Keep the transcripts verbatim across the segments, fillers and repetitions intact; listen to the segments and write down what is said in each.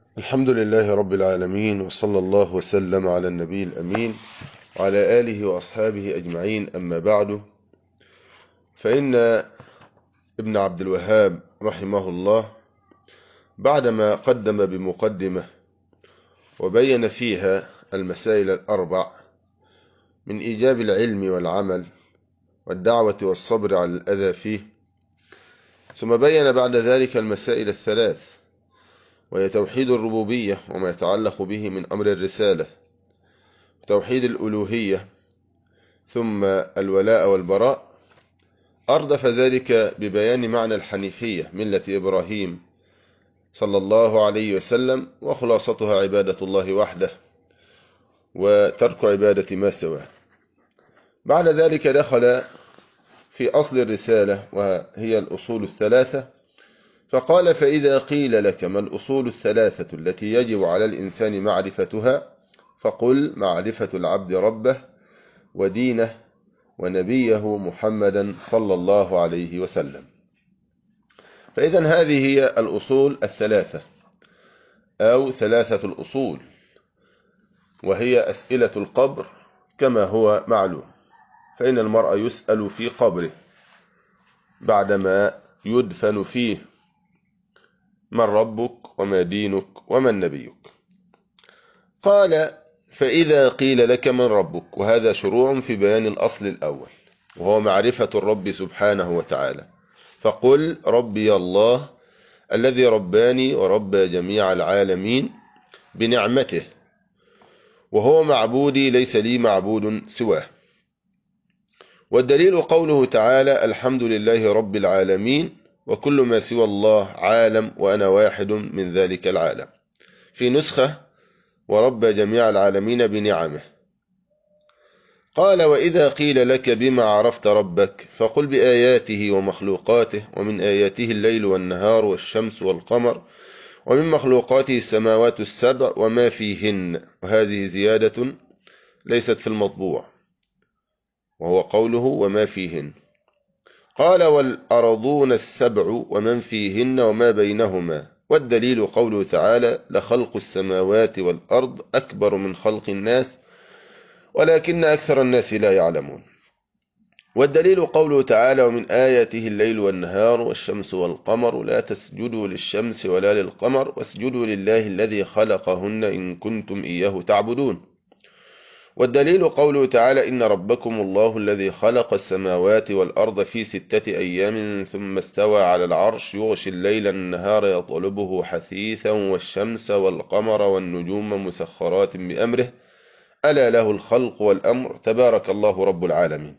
الحمد لله رب العالمين، وصلى الله وسلم على النبي الأمين وعلى آله وأصحابه أجمعين. أما بعد، فإن ابن عبد الوهاب رحمه الله بعدما قدم بمقدمة وبين فيها المسائل الأربع من إيجاب العلم والعمل والدعوة والصبر على الأذى فيه، ثم بين بعد ذلك المسائل الثلاث، وهي توحيد الربوبية وما يتعلق به من أمر الرسالة، توحيد الألوهية، ثم الولاء والبراء. أردف ذلك ببيان معنى الحنيفية ملة إبراهيم صلى الله عليه وسلم، وخلاصتها عبادة الله وحده وترك عبادة ما سواه. بعد ذلك دخل في أصل الرسالة وهي الأصول الثلاثة، فقال: فإذا قيل لك ما الأصول الثلاثة التي يجب على الإنسان معرفتها، فقل: معرفة العبد ربه ودينه ونبيه محمدا صلى الله عليه وسلم. فإذا هذه هي الأصول الثلاثة أو ثلاثة الأصول، وهي أسئلة القبر كما هو معلوم، فإن المرء يسأل في قبره بعدما يدفن فيه: من ربك وما دينك ومن نبيك؟ قال: فإذا قيل لك من ربك، وهذا شروع في بيان الأصل الأول وهو معرفة الرب سبحانه وتعالى، فقل: ربي الله الذي رباني وربى جميع العالمين بنعمته، وهو معبودي ليس لي معبود سواه. والدليل قوله تعالى: الحمد لله رب العالمين، وكل ما سوى الله عالم وأنا واحد من ذلك العالم. في نسخة: وربى جميع العالمين بنعمه. قال: وإذا قيل لك بما عرفت ربك، فقل: بآياته ومخلوقاته، ومن آياته الليل والنهار والشمس والقمر، ومن مخلوقاته السماوات السبع وما فيهن. وهذه زيادة ليست في المطبوع، وهو قوله وما فيهن. قال: والأرضون السبع ومن فيهن وما بينهما. والدليل قوله تعالى: لخلق السماوات والأرض أكبر من خلق الناس ولكن أكثر الناس لا يعلمون. والدليل قوله تعالى: ومن آياته الليل والنهار والشمس والقمر، لا تسجدوا للشمس ولا للقمر واسجدوا لله الذي خلقهن إن كنتم إياه تعبدون. والدليل قوله تعالى: إن ربكم الله الذي خلق السماوات والأرض في ستة أيام ثم استوى على العرش يغشي الليل النهار يطلبه حثيثا والشمس والقمر والنجوم مسخرات بأمره ألا له الخلق والأمر تبارك الله رب العالمين.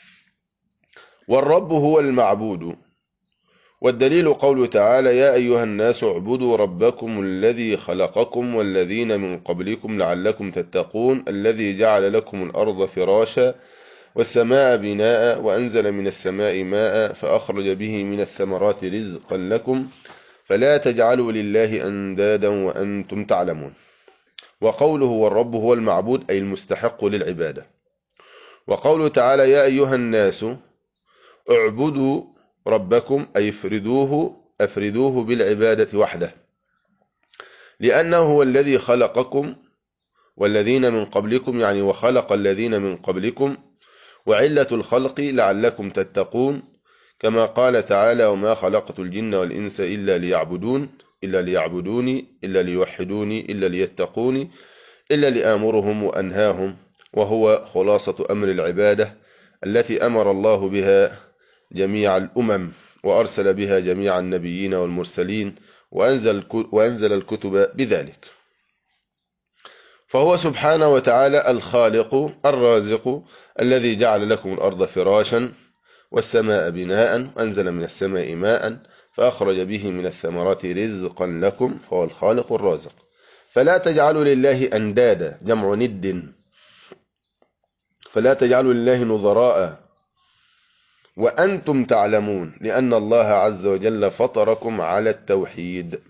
والرب هو المعبود. والدليل قوله تعالى: يا أيها الناس اعبدوا ربكم الذي خلقكم والذين من قبلكم لعلكم تتقون الذي جعل لكم الأرض فراشا والسماء بناء وأنزل من السماء ماء فأخرج به من الثمرات رزقا لكم فلا تجعلوا لله أندادا وأنتم تعلمون. وقوله والرب هو المعبود أي المستحق للعبادة. وقوله تعالى: يا أيها الناس اعبدوا ربكم أي افردوه أفردوه بالعبادة وحده، لأنه هو الذي خلقكم والذين من قبلكم، يعني وخلق الذين من قبلكم، وعلة الخلق لعلكم تتقون، كما قال تعالى: وما خلقت الجن والإنس إلا ليعبدون إلا ليعبدوني إلا ليوحدوني إلا ليتقوني إلا لآمرهم وأنهاهم. وهو خلاصة أمر العبادة التي أمر الله بها جميع الأمم وأرسل بها جميع النبيين والمرسلين وأنزل, وأنزل الكتب بذلك. فهو سبحانه وتعالى الخالق الرازق الذي جعل لكم الأرض فراشا والسماء بناء وأنزل من السماء ماء فأخرج به من الثمرات رزقا لكم، فهو الخالق الرازق. فلا تجعلوا لله أندادا جمع ند، فلا تجعلوا لله نظراء وأنتم تعلمون، لأن الله عز وجل فطركم على التوحيد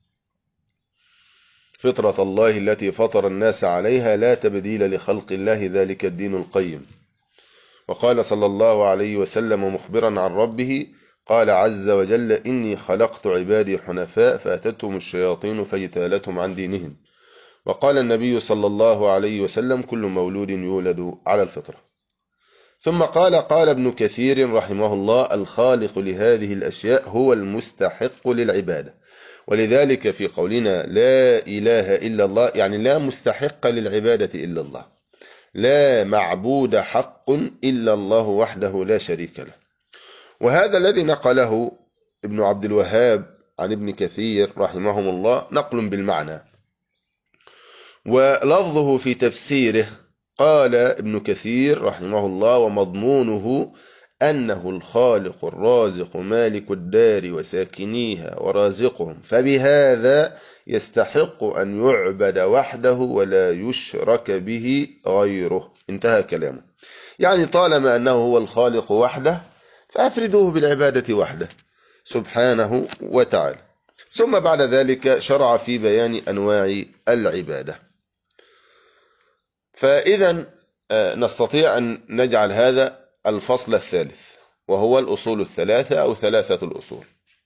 فطرة الله التي فطر الناس عليها لا تبديل لخلق الله ذلك الدين القيم. وقال صلى الله عليه وسلم مخبرا عن ربه: قال عز وجل: إني خلقت عبادي حنفاء فأتتهم الشياطين فاجتالتهم عن دينهم. وقال النبي صلى الله عليه وسلم: كل مولود يولد على الفطرة. ثم قال قال ابن كثير رحمه الله: الخالق لهذه الأشياء هو المستحق للعبادة. ولذلك في قولنا لا إله إلا الله، يعني لا مستحق للعبادة إلا الله، لا معبود حق إلا الله وحده لا شريك له. وهذا الذي نقله ابن عبد الوهاب عن ابن كثير رحمهم الله نقل بالمعنى. ولفظه في تفسيره قال ابن كثير رحمه الله: ومضمونه أنه الخالق الرازق مالك الدار وساكنيها ورازقهم، فبهذا يستحق أن يعبد وحده ولا يشرك به غيره. انتهى كلامه. يعني طالما أنه هو الخالق وحده فأفردوه بالعبادة وحده سبحانه وتعالى. ثم بعد ذلك شرع في بيان أنواع العبادة. فإذا نستطيع أن نجعل هذا الفصل الثالث، وهو الأصول الثلاثة أو ثلاثة الأصول.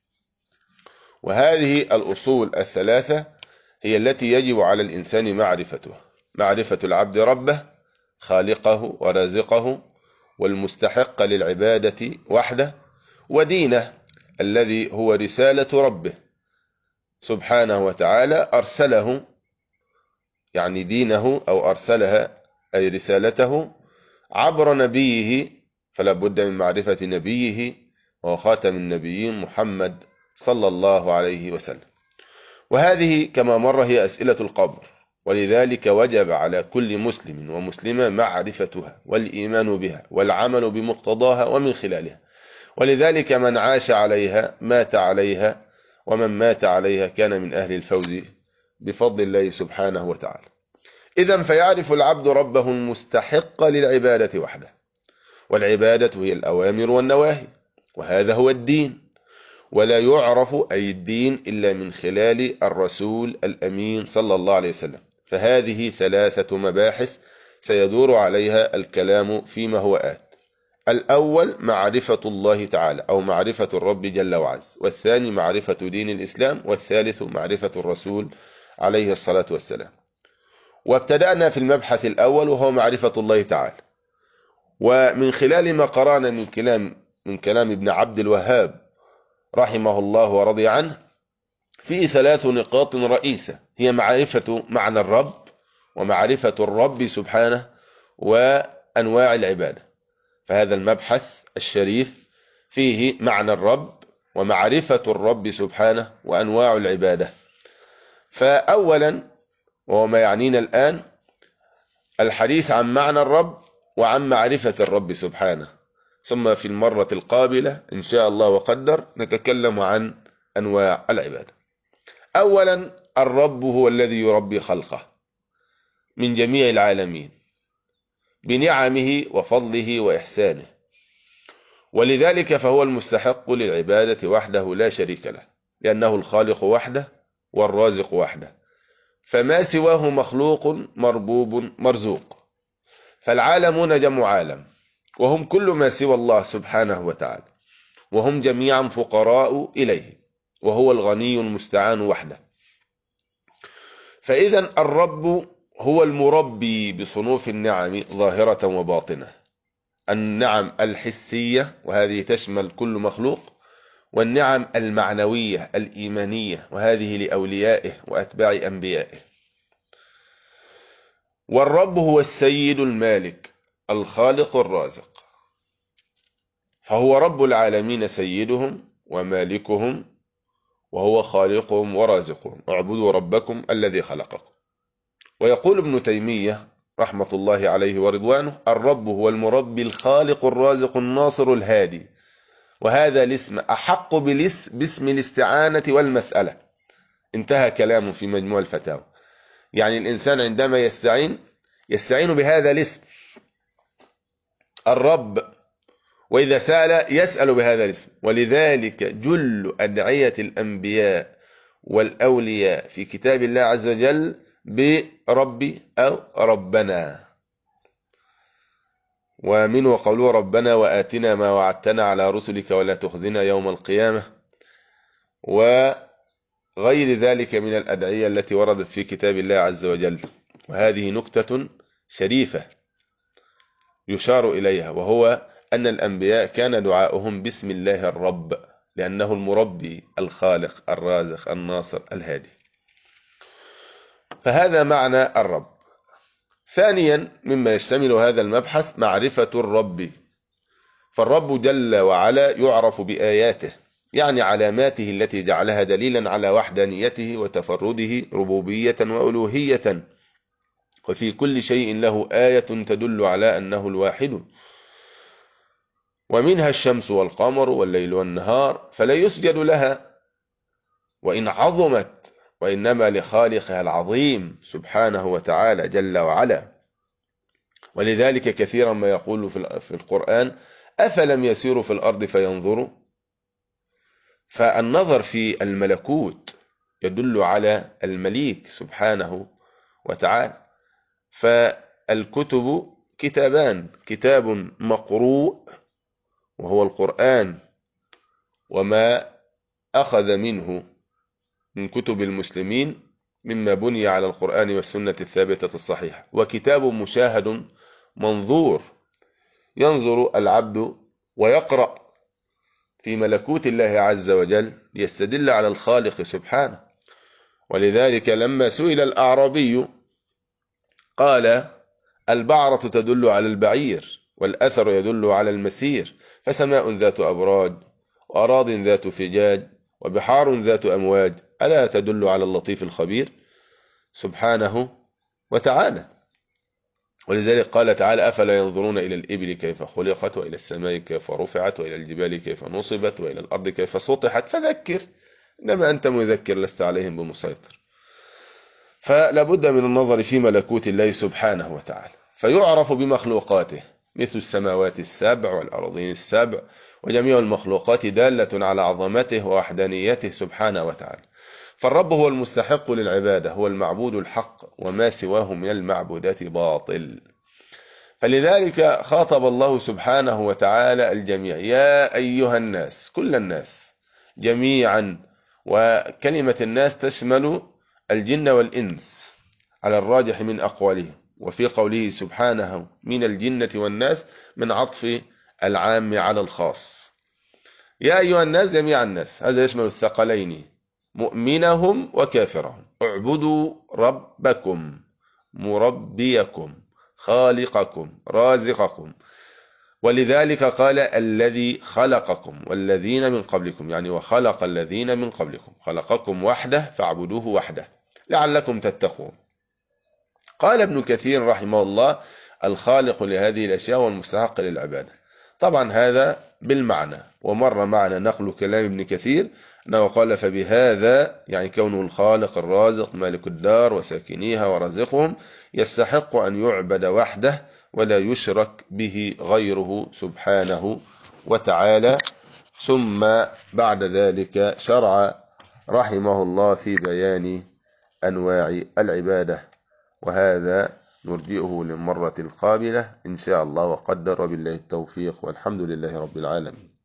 وهذه الأصول الثلاثة هي التي يجب على الإنسان معرفته: معرفة العبد ربه خالقه ورازقه والمستحق للعبادة وحده، ودينه الذي هو رسالة ربه سبحانه وتعالى أرسله، يعني دينه أو أرسلها أي رسالته عبر نبيه، فلا بد من معرفة نبيه وهو خاتم النبيين محمد صلى الله عليه وسلم. وهذه كما مر هي أسئلة القبر، ولذلك وجب على كل مسلم ومسلمة معرفتها والإيمان بها والعمل بمقتضاها ومن خلالها. ولذلك من عاش عليها مات عليها، ومن مات عليها كان من أهل الفوز بفضل الله سبحانه وتعالى. إذن فيعرف العبد ربه المستحق للعبادة وحده، والعبادة هي الأوامر والنواهي، وهذا هو الدين. ولا يعرف أي الدين إلا من خلال الرسول الأمين صلى الله عليه وسلم. فهذه ثلاثة مباحث سيدور عليها الكلام فيما هو آت. الأول معرفة الله تعالى أو معرفة الرب جل وعز، والثاني معرفة دين الإسلام، والثالث معرفة الرسول عليه الصلاة والسلام. وابتدأنا في المبحث الأول وهو معرفة الله تعالى. ومن خلال ما قرأنا من كلام من كلام ابن عبد الوهاب رحمه الله ورضي عنه في ثلاث نقاط رئيسة، هي معرفة معنى الرب، ومعرفة الرب سبحانه، وأنواع العبادة. فهذا المبحث الشريف فيه معنى الرب ومعرفة الرب سبحانه وأنواع العبادة. فأولا، وهو ما يعنينا الآن، الحديث عن معنى الرب وعن معرفة الرب سبحانه. ثم في المرة القابلة إن شاء الله وقدر نتكلم عن أنواع العبادة. أولا، الرب هو الذي يربي خلقه من جميع العالمين بنعمه وفضله وإحسانه، ولذلك فهو المستحق للعبادة وحده لا شريك له، لأنه الخالق وحده والرازق وحده، فما سواه مخلوق مربوب مرزوق. فالعالمون جمع عالم، وهم كل ما سوى الله سبحانه وتعالى، وهم جميعا فقراء إليه، وهو الغني المستعان وحده. فإذا الرب هو المربي بصنوف النعم ظاهرة وباطنة، النعم الحسية وهذه تشمل كل مخلوق، والنعم المعنوية الإيمانية وهذه لأوليائه وأتباع أنبيائه. والرب هو السيد المالك الخالق الرازق، فهو رب العالمين سيدهم ومالكهم، وهو خالقهم ورازقهم. اعبدوا ربكم الذي خلقكم. ويقول ابن تيمية رحمة الله عليه ورضوانه: الرب هو المربي الخالق الرازق الناصر الهادي. وهذا الاسم أحق باسم الاستعانة والمسألة. انتهى كلامه في مجموع الفتاوى. يعني الإنسان عندما يستعين يستعين بهذا الاسم الرب، وإذا سأل يسأل بهذا الاسم. ولذلك جل أدعية الأنبياء والأولياء في كتاب الله عز وجل بربي أو ربنا. ومنه قوله ربنا وآتنا ما وعدتنا على رسلك ولا تخزنا يوم القيامة، وغير ذلك من الأدعية التي وردت في كتاب الله عز وجل. وهذه نكتة شريفة يشار إليها، وهو أن الأنبياء كان دعاؤهم بسم الله الرب، لأنه المربي الخالق الرازق الناصر الهادي. فهذا معنى الرب. ثانيا مما يشتمل هذا المبحث معرفة الرب. فالرب جل وعلا يعرف بآياته، يعني علاماته التي جعلها دليلا على وحدانيته وتفرده ربوبية وألوهية، وفي كل شيء له آية تدل على أنه الواحد، ومنها الشمس والقمر والليل والنهار، فلا يسجد لها وإن عظمت، وإنما لخالقها العظيم سبحانه وتعالى جل وعلا. ولذلك كثيرا ما يقول في القرآن أفلم يسيروا في الأرض فينظروا. فالنظر في الملكوت يدل على المليك سبحانه وتعالى. فالكتب كتابان، كتاب مقروء وهو القرآن وما أخذ منه من كتب المسلمين مما بني على القرآن والسنة الثابتة الصحيحة، وكتاب مشاهد منظور ينظر العبد ويقرأ في ملكوت الله عز وجل ليستدل على الخالق سبحانه. ولذلك لما سئل الأعرابي قال البعرة تدل على البعير، والأثر يدل على المسير، فسماء ذات أبراج، وأراض ذات فجاج، وبحار ذات أمواج، ألا تدل على اللطيف الخبير سبحانه وتعالى. ولذلك قال تعالى أفلا ينظرون إلى الإبل كيف خلقت، وإلى السماء كيف رفعت، وإلى الجبال كيف نصبت، وإلى الأرض كيف سطحت، فذكر إنما أنت مذكر لست عليهم بمسيطر. فلا بد من النظر في ملكوت الله سبحانه وتعالى، فيعرف بمخلوقاته مثل السماوات السبع والأرضين السبع، وجميع المخلوقات دالة على عظمته ووحدانيته سبحانه وتعالى. فالرب هو المستحق للعبادة، هو المعبود الحق، وما سواه من المعبودات باطل. فلذلك خاطب الله سبحانه وتعالى الجميع يا أيها الناس، كل الناس جميعا، وكلمة الناس تشمل الجن والإنس على الراجح من أقوالهم، وفي قوله سبحانه من الجنة والناس من عطف العام على الخاص. يا أيها الناس جميع الناس، هذا يشمل الثقلين مؤمنهم وكافرهم. اعبدوا ربكم مربيكم خالقكم رازقكم. ولذلك قال الذي خلقكم والذين من قبلكم، يعني وخلق الذين من قبلكم، خلقكم وحده فاعبدوه وحده لعلكم تتقون. قال ابن كثير رحمه الله الخالق لهذه الأشياء والمستحق للعبادة. طبعا هذا بالمعنى، ومر معنا نقل كلام ابن كثير أنه قال فبهذا يعني كونه الخالق الرازق مالك الدار وساكنيها ورازقهم يستحق أن يعبد وحده ولا يشرك به غيره سبحانه وتعالى. ثم بعد ذلك شرع رحمه الله في بيان أنواع العبادة، وهذا نرجئه للمرة القابلة إن شاء الله وقدر، وبالله التوفيق، والحمد لله رب العالمين.